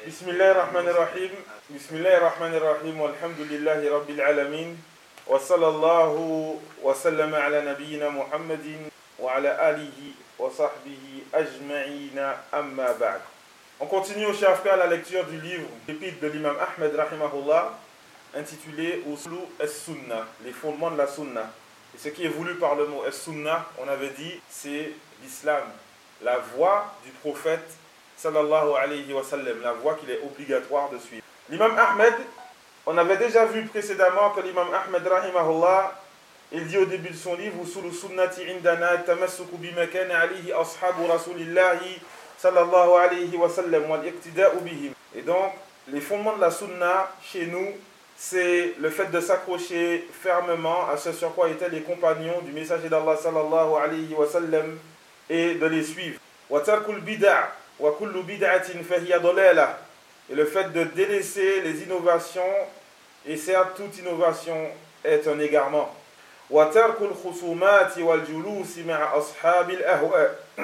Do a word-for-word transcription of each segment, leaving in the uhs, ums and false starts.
Bismillahirrahmanirrahim. Bismillahirrahmanirrahim. Walhamdulillahi rabbil alamin. Wa sallallahu wa sallama ala nabiyyina Muhammadin wa ala alihi wa sahbihi ajma'ina amma ba'd. On continue au chers frères la lecture du livre L'épître de l'imam Ahmed rahimahullah intitulé Uslu as-Sunnah, les fondements de la Sunnah. Et ce qui est voulu par le mot as-Sunnah, on avait dit, c'est l'islam, la voie du prophète sallallahu alayhi wa sallam, la voie qu'il est obligatoire de suivre. L'imam Ahmed, on avait déjà vu précédemment que l'imam Ahmed rahimahullah, il dit au début de son livre Usulu sunnati indana tamassuku bima kana alayhi ashabu rasulillahi sallallahu alayhi wa sallam wal iqtida'u bihim. Et donc, les fondements de la sunna chez nous, c'est le fait de s'accrocher fermement à ce sur quoi étaient les compagnons du messager d'Allah sallallahu alayhi wa sallam et de les suivre. Wa tarkul bid'a wa kullu bid'atin fahiya dalalah. Et le fait de délaisser les innovations, et certes toute innovation est un égarement. Wa tarkul khusumati wal julusi ma'a ashabil ahwa.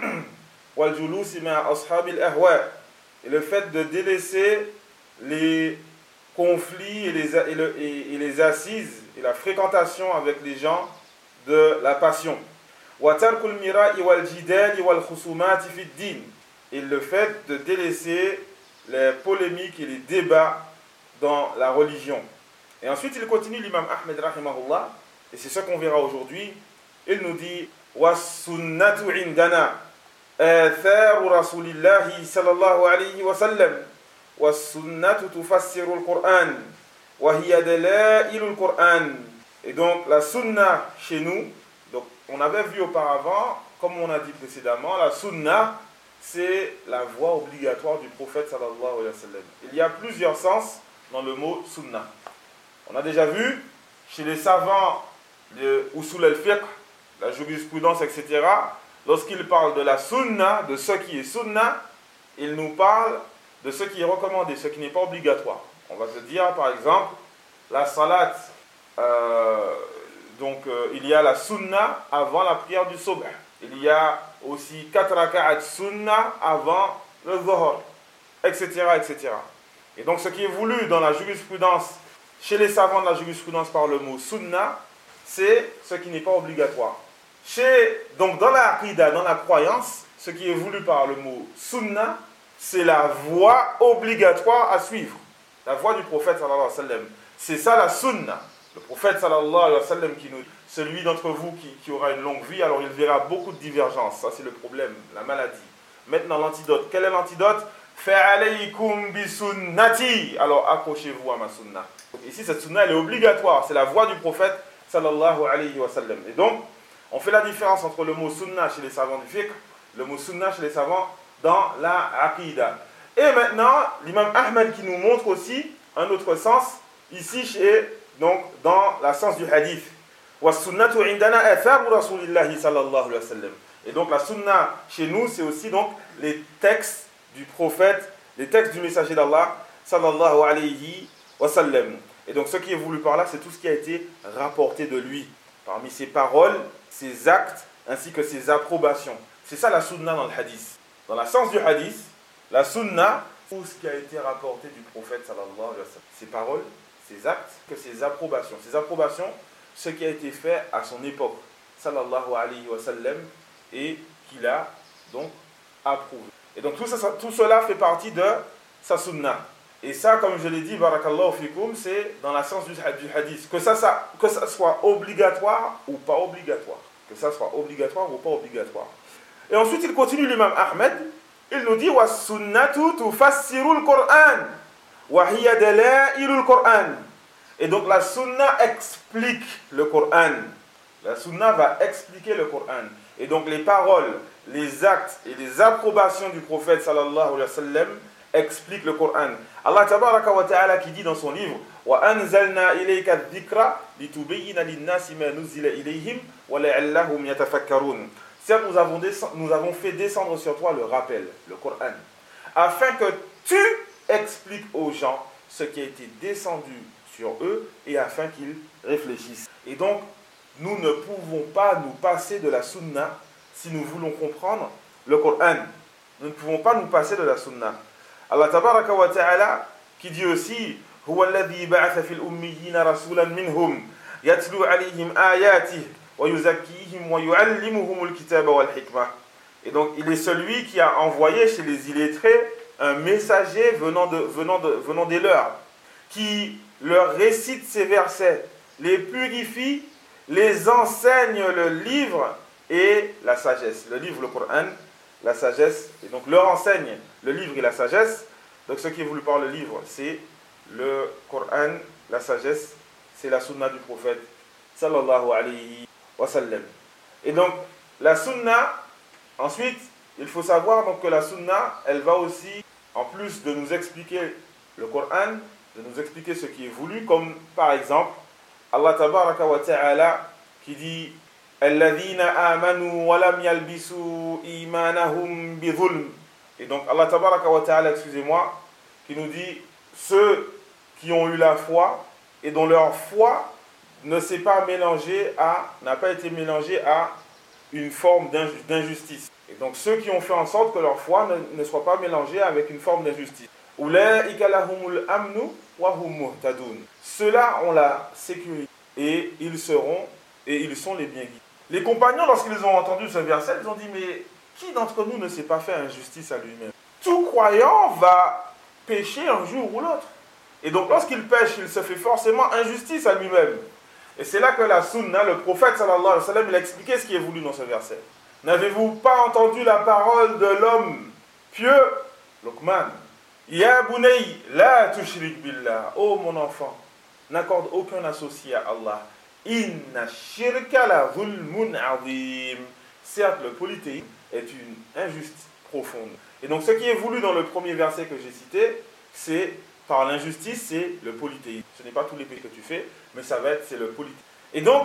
Wal julusi ma'a ashabil ahwa. Et le fait de délaisser les conflits et les, et, le, et, et les assises et la fréquentation avec les gens de la passion. Wa tarkul mira'i wal jidali wal khusumati fi ad-din. Et le fait de délaisser les polémiques et les débats dans la religion. Et ensuite il continue l'imam Ahmed rahimahullah, et c'est ce qu'on verra aujourd'hui. Il nous dit wa sunnatu indana atharu rasulillahi sallallahu alayhi wa sallam wa sunnatu tufassiru al-Qur'an wa hiya dalailu al-Qur'an. Et donc la sunna chez nous, donc on avait vu auparavant, comme on a dit précédemment, la sunna c'est la voie obligatoire du prophète sallallahu alayhi wa sallam. Il y a plusieurs sens dans le mot sunna. On a déjà vu chez les savants de usul al-fiqh, la jurisprudence, et cetera, lorsqu'ils parlent de la sunna, de ce qui est sunna, ils nous parlent de ce qui est recommandé, ce qui n'est pas obligatoire. On va se dire par exemple la salat, euh, donc euh, il y a la sunna avant la prière du subh. Il y a aussi quatre raka'at sunna avant le zuhr, et cetera, et cetera. Et donc ce qui est voulu dans la jurisprudence, chez les savants de la jurisprudence par le mot sunna, c'est ce qui n'est pas obligatoire. Chez, donc dans la aqida, dans la croyance, ce qui est voulu par le mot sunna, c'est la voie obligatoire à suivre. La voie du prophète sallallahu alayhi wa sallam. C'est ça la sunna. Le prophète sallallahu alayhi wa sallam qui nous... Celui d'entre vous qui, qui aura une longue vie, alors il verra beaucoup de divergences. Ça c'est le problème, la maladie. Maintenant l'antidote. Quel est l'antidote? Fa'alaykum bi sunnati. Alors accrochez-vous à ma sunna. Ici cette sunna elle est obligatoire. C'est la voie du prophète sallallahu alayhi wa sallam. Et donc, on fait la différence entre le mot sunna chez les savants du fiqh, le mot sunna chez les savants dans la aqida. Et maintenant, l'imam Ahmed qui nous montre aussi un autre sens, ici chez, donc, dans la sens du hadith. Wa sunnatu indana atharu rasulillahi sallallahu alayhi wa sallam. Et donc la sunna chez nous, c'est aussi donc les textes du prophète, les textes du messager d'Allah sallallahu alayhi wa sallam. Et donc ce qui est voulu par là, c'est tout ce qui a été rapporté de lui, parmi ses paroles, ses actes, ainsi que ses approbations. C'est ça la sunna dans le hadith. Dans la sens du hadith, la sunna, tout ce qui a été rapporté du prophète sallallahu alayhi wa sallam. Ses paroles, ses actes, que ses approbations. Ses approbations, ce qui a été fait à son époque, sallallahu alayhi wa sallam, et qu'il a donc approuvé. Et donc tout, ça, tout cela fait partie de sa sunna. Et ça, comme je l'ai dit, barakallahu fikum, c'est dans la sens du, du hadith. Que ça, ça, que ça soit obligatoire ou pas obligatoire. Que ça soit obligatoire ou pas obligatoire. Et ensuite, il continue l'imam Ahmed. Il nous dit wa sunnatu tufassiru al-Qur'an wa hiya dalailu al-Qur'an. Et donc la sunna explique le Coran. La sunna va expliquer le Coran. Et donc les paroles, les actes et les approbations du prophète sallallahu alayhi wa sallam expliquent le Coran. Allah tabaraka wa ta'ala qui dit dans son livre wa anzalna ilayka adh-dhikra litubayyina lin-nasi ma nuzila ilayhim wa la'allahum yatafakkarun. Certes, nous avons, nous avons fait descendre sur toi le rappel, le Coran, afin que tu expliques aux gens ce qui a été descendu sur eux et afin qu'ils réfléchissent. Et donc, nous ne pouvons pas nous passer de la sunna si nous voulons comprendre le Coran. Nous ne pouvons pas nous passer de la sunna. Allah tabaraka wa ta'ala qui dit aussi هو الذي بعث في الأميين رسولا منهم يتلو عليهم آياته ويزكيهم ويعلمهم الكتاب والحكمة. Et donc il est celui qui a envoyé chez les illettrés un messager venant, de, venant, de, venant des leurs, qui leur récite ces versets, les purifie, les enseigne le livre et la sagesse. Le livre, le Coran, la sagesse, et donc leur enseigne le livre et la sagesse. Donc ce qui est voulu par le livre, c'est le Coran, la sagesse, c'est la sunna du prophète, sallallahu alayhi wa sallam. Et donc la sunna, ensuite, il faut savoir donc que la sunna, elle va aussi, en plus de nous expliquer le Coran, de nous expliquer ce qui est voulu, comme par exemple, Allah tabaraka wa ta'ala qui dit الَّذِينَ آمَنُوا وَلَمْ يَلْبِسُوا إِيمَانَهُمْ بِظُلْمٍ. Et donc Allah tabaraka wa ta'ala, excusez-moi, qui nous dit ceux qui ont eu la foi et dont leur foi ne s'est pas mélangée à, n'a pas été mélangée à une forme d'injustice. Et donc ceux qui ont fait en sorte que leur foi ne, ne soit pas mélangée avec une forme d'injustice. أُولَٰئِكَ لَهُمُ الْأَمْنُ وَهُمْ مُهْتَدُونَ. Ceux-là ont la sécurité et ils seront et ils sont les bien guidés. Les compagnons, lorsqu'ils ont entendu ce verset, ils ont dit mais qui d'entre nous ne s'est pas fait injustice à lui-même? Tout croyant va pécher un jour ou l'autre. Et donc lorsqu'il pêche, il se fait forcément injustice à lui-même. Et c'est là que la sunna, le prophète sallallahu alayhi wa sallam, il a expliqué ce qui est voulu dans ce verset. N'avez-vous pas entendu la parole de l'homme pieux, Luqman? Ya bunay, la tushrik billah. Oh mon enfant, n'accorde aucun associé à Allah. Inna shirka la zulmun azim. Certes, le polythéisme est une injustice profonde. Et donc ce qui est voulu dans le premier verset que j'ai cité, c'est par l'injustice, c'est le polythéisme. Ce n'est pas tous les péchés que tu fais, mais ça va être, c'est le polythéisme. Et donc,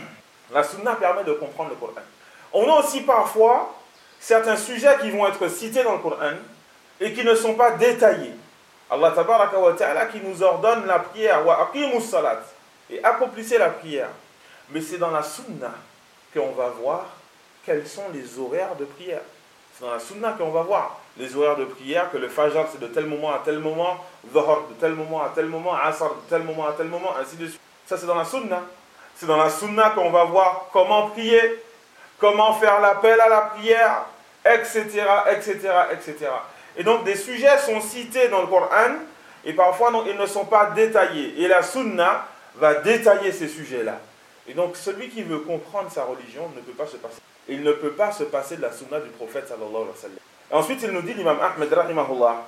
la sunna permet de comprendre le Coran. On a aussi parfois certains sujets qui vont être cités dans le Coran et qui ne sont pas détaillés. Allah tabaraka wa ta'ala qui nous ordonne la prière, wa aqimus salat, et accomplissez la prière. Mais c'est dans la sunna qu'on va voir quels sont les horaires de prière. C'est dans la sunna qu'on va voir les horaires de prière, que le fajr c'est de tel moment à tel moment, dhuhr de tel moment à tel moment, asr de tel moment à tel moment, ainsi de suite. Ça c'est dans la sunna. C'est dans la sunna qu'on va voir comment prier, comment faire l'appel à la prière, et cetera, et cetera, et cetera. Et donc des sujets sont cités dans le Coran et parfois non, ils ne sont pas détaillés. Et la sunna va détailler ces sujets-là. Et donc celui qui veut comprendre sa religion ne peut pas se passer. Il ne peut pas se passer de la sunna du prophète sallallahu alayhi wa sallam. Et ensuite il nous dit l'imam Ahmed rahimahullah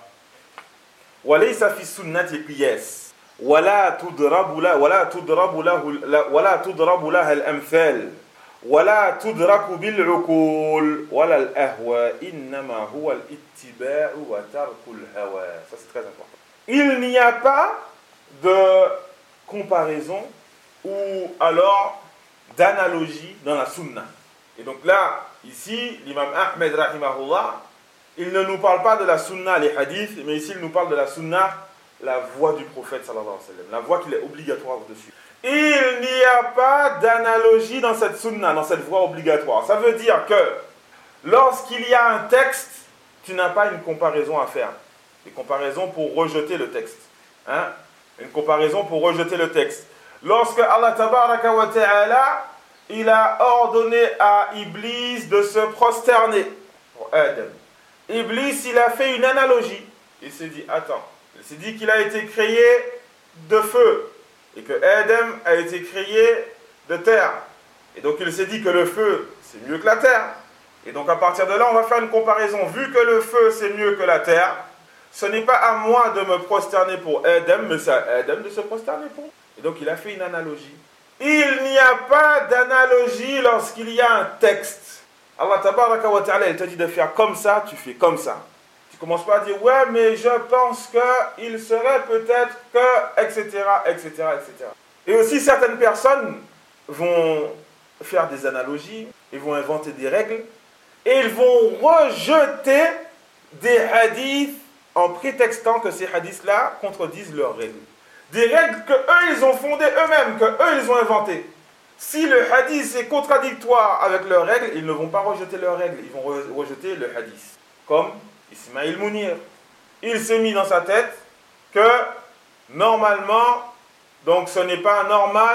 وَلَيْسَ فِي السُّنَّةِ قِيَاسٌ وَلَا تُضْرَبُ لَهَا وَلَا تُضْرَبُ لَهَا وَلَا تُضْرَبُ لَهَا الْأَمْثَالُ ولا تدرك بالعقول ولا الأهواء إنما هو الاتباع وترك الهوى. Ça c'est très important. Il n'y a pas de comparaison ou alors d'analogie dans la sunna. Et donc là, ici, l'imam Ahmed rahimahullah, il ne nous parle pas de la sunna, les hadiths, mais ici il nous parle de la sunna, la voie du prophète sallallahu alayhi wa sallam, la voie qu'il est obligatoire dessus. Il n'y a pas d'analogie dans cette sunna, dans cette voie obligatoire. Ça veut dire que lorsqu'il y a un texte, tu n'as pas une comparaison à faire. Une comparaison pour rejeter le texte. Hein? Une comparaison pour rejeter le texte. Lorsque Allah tabaraka wa ta'ala, il a ordonné à Iblis de se prosterner pour Adam. Iblis, il a fait une analogie. Il s'est dit, attends, il s'est dit qu'il a été créé de feu. Et que Adam a été créé de terre. Et donc il s'est dit que le feu, c'est mieux que la terre. Et donc à partir de là, on va faire une comparaison. Vu que le feu, c'est mieux que la terre, ce n'est pas à moi de me prosterner pour Adam, mais c'est à Adam de se prosterner pour. Et donc il a fait une analogie. Il n'y a pas d'analogie lorsqu'il y a un texte. Allah tabaraka wa ta'ala, il te dit de faire comme ça, tu fais comme ça. Tu ne commences pas à dire, ouais, mais je pense qu'il serait peut-être que, et cetera, et cetera, et cetera. Et aussi, certaines personnes vont faire des analogies, ils vont inventer des règles, et ils vont rejeter des hadiths en prétextant que ces hadiths-là contredisent leurs règles. Des règles que eux, ils ont fondées eux-mêmes, que eux, ils ont inventées. Si le hadith est contradictoire avec leurs règles, ils ne vont pas rejeter leurs règles, ils vont rejeter le hadith. Comme Ismaïl Mounir. il s'est mis dans sa tête que normalement, donc ce n'est pas normal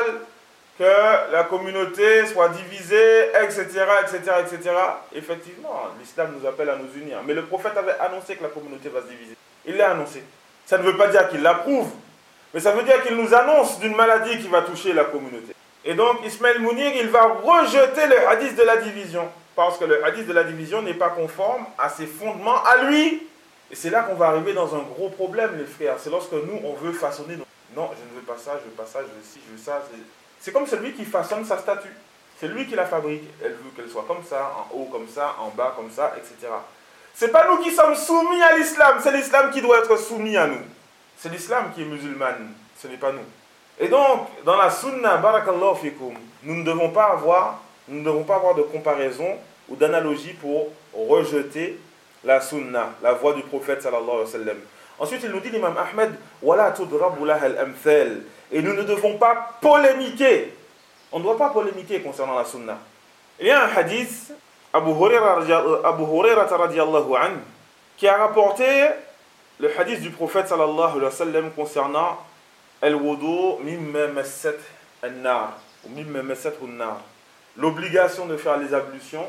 que la communauté soit divisée, et cetera, et cetera, et cetera. Effectivement, l'islam nous appelle à nous unir. Mais le prophète avait annoncé que la communauté va se diviser. Il l'a annoncé. Ça ne veut pas dire qu'il l'approuve, mais ça veut dire qu'il nous annonce d'une maladie qui va toucher la communauté. Et donc, Ismaël Mounir, il va rejeter le hadith de la division, parce que le hadith de la division n'est pas conforme à ses fondements à lui. Et c'est là qu'on va arriver dans un gros problème, les frères. C'est lorsque nous, on veut façonner nos... Non, je ne veux pas ça, je veux pas ça, je veux ci, je veux ça. C'est comme celui qui façonne sa statue. C'est lui qui la fabrique. Elle veut qu'elle soit comme ça, en haut comme ça, en bas comme ça, et cetera. C'est pas nous qui sommes soumis à l'islam, c'est l'islam qui doit être soumis à nous. C'est l'islam qui est musulman, ce n'est pas nous. Et donc, dans la sunna, barakallahu fikum, nous ne devons pas avoir, nous ne devons pas avoir de comparaison ou d'analogie pour rejeter la sunna, la voix du prophète sallallahu alayhi wa sallam. Ensuite, il nous dit, l'imam Ahmed, wala tudrabu laha al-amthal. Et nous ne devons pas polémiquer. On ne doit pas polémiquer concernant la sunna. Il y a un hadith, Abu Hurairah radiyallahu anhu, qui a rapporté le hadith du prophète sallallahu alayhi wa sallam concernant al-wudu mimma massat an-nar ou mimma massat an-nar. L'obligation de faire les ablutions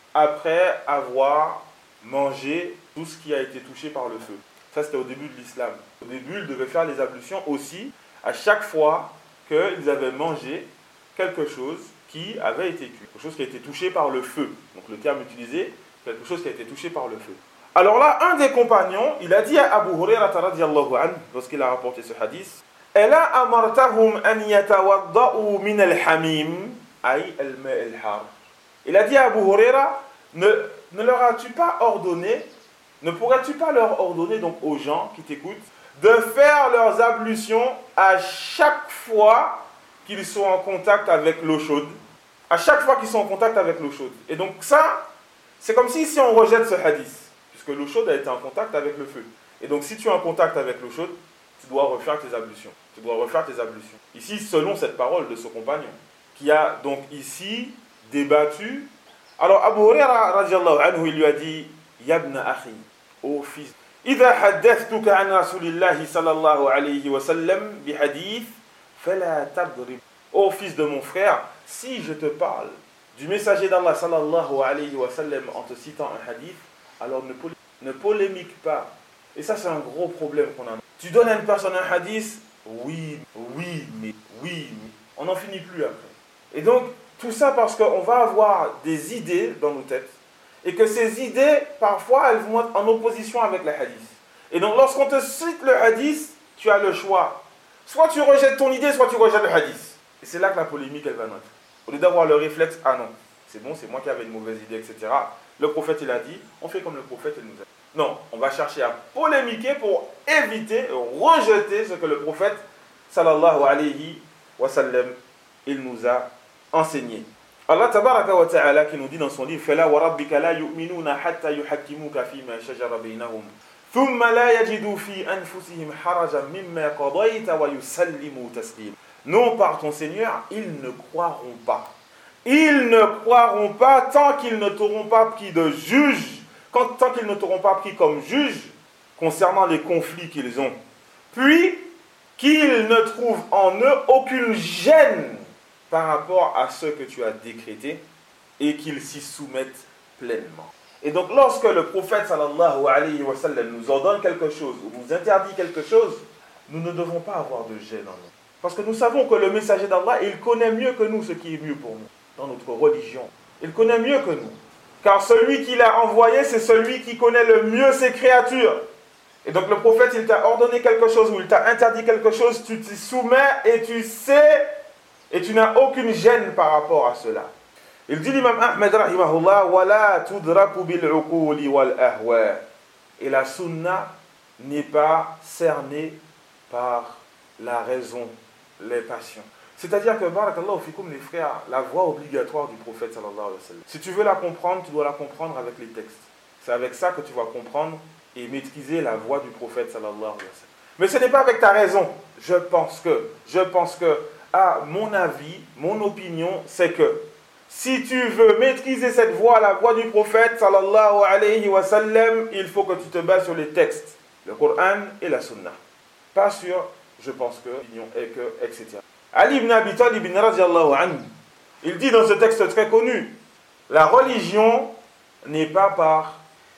après avoir mangé tout ce qui a été touché par le feu. Ça, c'était au début de l'islam. Au début, ils devaient faire les ablutions aussi à chaque fois qu'ils avaient mangé quelque chose qui avait été cuit, quelque chose qui a été touché par le feu. Donc le terme utilisé, quelque chose qui a été touché par le feu. Alors là, un des compagnons, il a dit à Abu Hurairah radiyallahu anhu, lorsqu'il a rapporté ce hadith, Ela amartahum an yatawadda'u min al-hamim, ay al-ma' al-har. Il a dit à Abu Hurairah, ne, ne leur as-tu pas ordonné, ne pourrais-tu pas leur ordonner donc aux gens qui t'écoutent de faire leurs ablutions à chaque fois qu'ils sont en contact avec l'eau chaude, à chaque fois qu'ils sont en contact avec l'eau chaude. Et donc ça, c'est comme si, si on rejette ce hadith, puisque l'eau chaude a été en contact avec le feu. Et donc si tu es en contact avec l'eau chaude, tu dois refaire tes ablutions. Tu dois refaire tes ablutions. Ici, selon cette parole de ce compagnon, qui a donc ici débattu. Alors Abu Hurairah radiyallahu anhu, il lui a dit, Yabna akhi, ô fils, إذا حدثتك عن رسول الله صلى الله عليه وسلم بحديث فلا تضرب. Ô fils de mon frère, si je te parle du messager d'Allah sallallahu alayhi wa sallam en te citant un hadith, alors ne, polé- ne polémique pas. Et ça, c'est un gros problème qu'on a. Tu donnes à une personne un hadith, oui, oui, mais, oui, mais. On n'en finit plus après. Et donc, tout ça parce qu'on va avoir des idées dans nos têtes, et que ces idées, parfois, elles vont être en opposition avec le hadith. Et donc, lorsqu'on te cite le hadith, tu as le choix. Soit tu rejettes ton idée, soit tu rejettes le hadith. Et c'est là que la polémique, elle va naître. Au lieu d'avoir le réflexe, ah non, c'est bon, c'est moi qui avais une mauvaise idée, et cetera. Le prophète, il a dit, on fait comme le prophète, il nous a dit. Non, on va chercher à polémiquer pour éviter, rejeter ce que le prophète, sallallahu alayhi wa sallam, il nous a enseigné. Allah tabaraka wa ta'ala qui nous dit dans son livre, فَلَا وَرَبِّكَ لَا يُؤْمِنُونَ حَتَّى يُحَكِّمُوكَ فِيمَا شَجَرَ بَيْنَهُمْ ثُمَّ لَا يَجِدُوا فِي أَنفُسِهِمْ حَرَجًا مِمَّا قَضَيْتَ وَيُسَلِّمُوا تَسْلِيمًا. Non, par ton Seigneur, ils ne croiront pas. Ils ne croiront pas tant qu'ils ne t'auront pas pris de juge, quand, tant qu'ils ne t'auront pas pris comme juge concernant les conflits qu'ils ont. Puis, qu'ils ne trouvent en eux aucune gêne par rapport à ce que tu as décrété et qu'ils s'y soumettent pleinement. Et donc, lorsque le prophète sallallahu alayhi wa sallam nous ordonne quelque chose ou nous interdit quelque chose, nous ne devons pas avoir de gêne en nous. Parce que nous savons que le messager d'Allah, il connaît mieux que nous ce qui est mieux pour nous, dans notre religion. Il connaît mieux que nous. Car celui qui l'a envoyé, c'est celui qui connaît le mieux ses créatures. Et donc le prophète, il t'a ordonné quelque chose ou il t'a interdit quelque chose, tu t'y soumets et tu sais, et tu n'as aucune gêne par rapport à cela. Il dit l'imam Ahmed rahimahullah, wala tudraku bil uquli wal ahwa. Et la sunna n'est pas cernée par la raison, les passions. C'est-à-dire que, barakallahu fikum, les frères, la voie obligatoire du prophète sallallahu alayhi wa sallam, si tu veux la comprendre, tu dois la comprendre avec les textes. C'est avec ça que tu vas comprendre et maîtriser la voie du prophète sallallahu alayhi wa sallam. Mais ce n'est pas avec ta raison. Je pense que, je pense que, à mon avis, mon opinion, c'est que si tu veux maîtriser cette voie, la voie du prophète sallallahu alayhi wa sallam, il faut que tu te bases sur les textes. le Coran et la Sunna. Pas sur, je pense que, l'opinion est que, et cetera. Ali ibn Abi Talib ibn radiallahu anhu, il dit dans ce texte très connu, la religion n'est pas par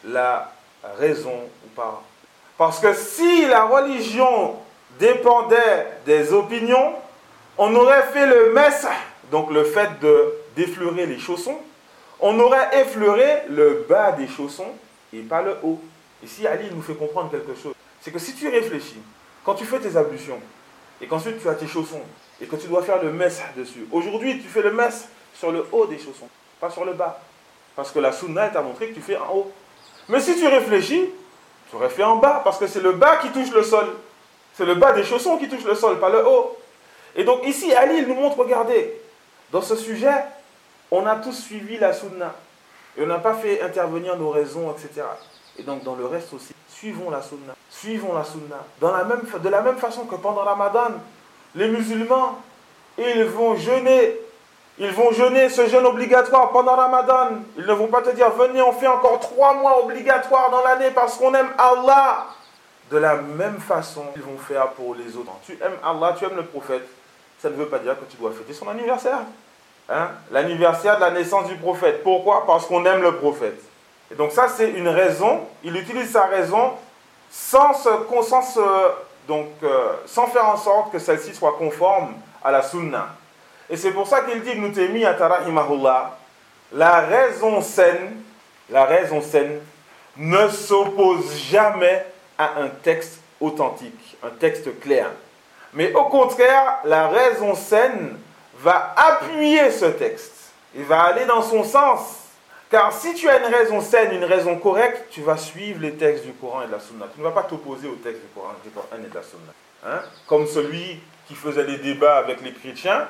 la raison ou par... Parce que si la religion dépendait des opinions, on aurait fait le mesah, donc le fait de, d'effleurer les chaussons, on aurait effleuré le bas des chaussons et pas le haut. Ici, Ali nous fait comprendre quelque chose. C'est que si tu réfléchis, quand tu fais tes ablutions, et qu'ensuite tu as tes chaussons, et que tu dois faire le mesah dessus, aujourd'hui tu fais le mesah sur le haut des chaussons, pas sur le bas. Parce que la sunna t'a montré que tu fais en haut. Mais si tu réfléchis, tu aurais fait en bas, parce que c'est le bas qui touche le sol. C'est le bas des chaussons qui touche le sol, pas le haut. Et donc ici, Ali, il nous montre, regardez, dans ce sujet, on a tous suivi la sunna. Et on n'a pas fait intervenir nos raisons, et cetera. Et donc dans le reste aussi, suivons la sunna. Suivons la sunna. Dans la même, de la même façon que pendant Ramadan, les musulmans, ils vont jeûner. Ils vont jeûner ce jeûne obligatoire pendant Ramadan. Ils ne vont pas te dire, venez, on fait encore trois mois obligatoires dans l'année parce qu'on aime Allah. De la même façon, ils vont faire pour les autres. Tu aimes Allah, tu aimes le prophète. Ça ne veut pas dire que tu dois fêter son anniversaire. Hein? L'anniversaire de la naissance du prophète. Pourquoi? Parce qu'on aime le prophète. Et donc ça, c'est une raison. Il utilise sa raison sans, se, sans, se, donc, euh, sans faire en sorte que celle-ci soit conforme à la sunna. Et c'est pour ça qu'il dit, Ibn Taymiyyah rahimahullah, la raison saine, la raison saine ne s'oppose jamais à un texte authentique, un texte clair. Mais au contraire, la raison saine va appuyer ce texte. Il va aller dans son sens. Car si tu as une raison saine, une raison correcte, tu vas suivre les textes du Coran et de la Sunna. Tu ne vas pas t'opposer aux textes du Coran, du Coran et de la Sunna. Hein? Comme celui qui faisait des débats avec les chrétiens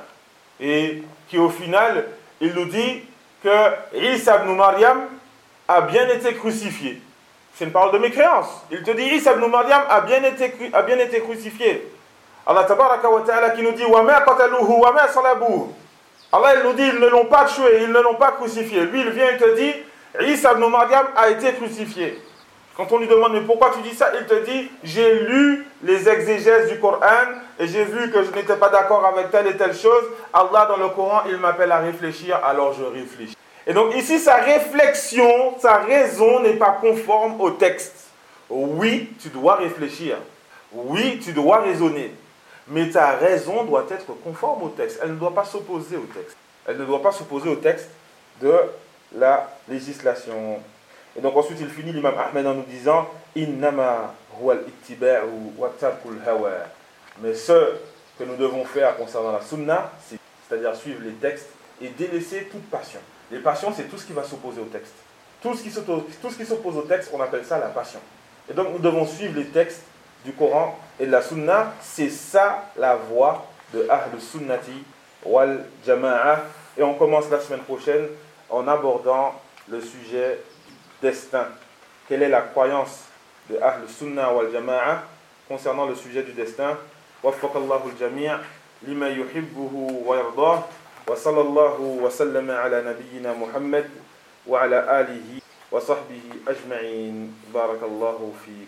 et qui au final, il nous dit que Isa ibn Maryam a bien été crucifié. C'est une parole de mécréance. Il te dit Isa ibn Maryam a bien été, a bien été crucifié. Allah tabaraka wa ta'ala qui nous dit wa ma qataluhu wa ma salabuhu. Allah il nous dit ils ne l'ont pas tué, ils ne l'ont pas crucifié. Lui il vient et te dit Isa ibn Maryam a été crucifié. Quand on lui demande mais pourquoi tu dis ça, il te dit j'ai lu les exégèses du Coran et j'ai vu que je n'étais pas d'accord avec telle et telle chose. Allah dans le Coran il m'appelle à réfléchir, alors je réfléchis. Et donc ici sa réflexion, sa raison n'est pas conforme au texte. Oui, tu dois réfléchir. Oui, tu dois raisonner. Mais ta raison doit être conforme au texte. Elle ne doit pas s'opposer au texte. Elle ne doit pas s'opposer au texte de la législation. Et donc ensuite il finit l'imam Ahmed en nous disant Innama huwa al-ittiba'u wa tarkul hawa. Mais ce que nous devons faire concernant la sunna, c'est-à-dire suivre les textes et délaisser toute passion. Les passions, c'est tout ce qui va s'opposer au texte. Tout ce qui s'oppose au texte, on appelle ça la passion. Et donc nous devons suivre les textes du Coran et de la Sunna. C'est ça la voie de Ahl Sunnati wal Jama'a. Et on commence la semaine prochaine en abordant le sujet du destin. Quelle est la croyance de Ahl Sunna wal Jama'a concernant le sujet du destin? Waffaqallahu al-jami' lima yuhibbuhu wa yardah. Wa sallallahu wa sallama ala nabiyyina Muhammad wa ala alihi wa sahbihi ajma'in. Barakallahu fi